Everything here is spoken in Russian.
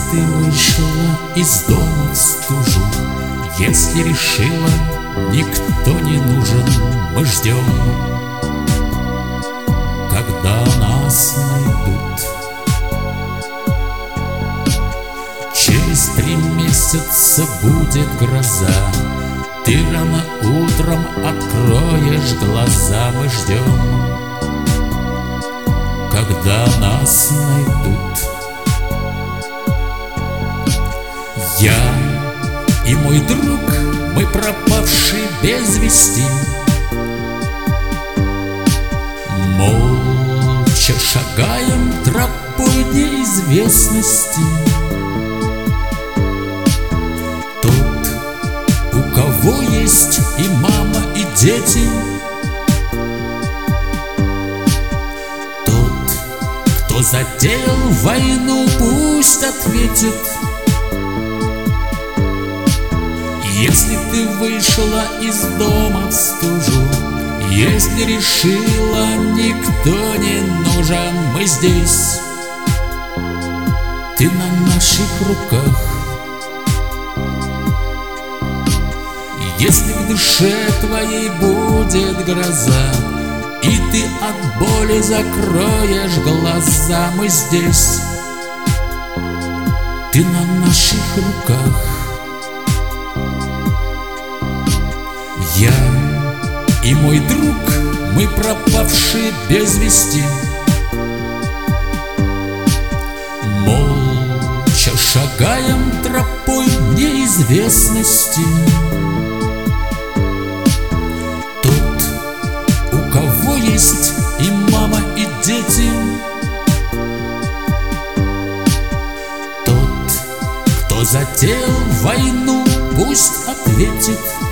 ты вышла из дома в стужу, если решила, никто не нужен, мы ждем, когда нас найдут. Через 3 месяца будет гроза, ты рано утром откроешь глаза, мы ждем, когда нас найдут. Я и мой друг, мы пропавшие без вести, молча шагаем тропой неизвестности. Тот, у кого есть и мама, и дети, тот, кто затеял войну, пусть ответит. Если ты вышла из дома в стужу, если решила, никто не нужен, мы здесь, ты на наших руках. Если в душе твоей будет гроза, и ты от боли закроешь глаза, мы здесь, ты на наших руках. Я и мой друг, мы пропавшие без вести, молча шагаем тропой неизвестности. Тот, у кого есть и мама, и дети, тот, кто затеял войну, пусть ответит.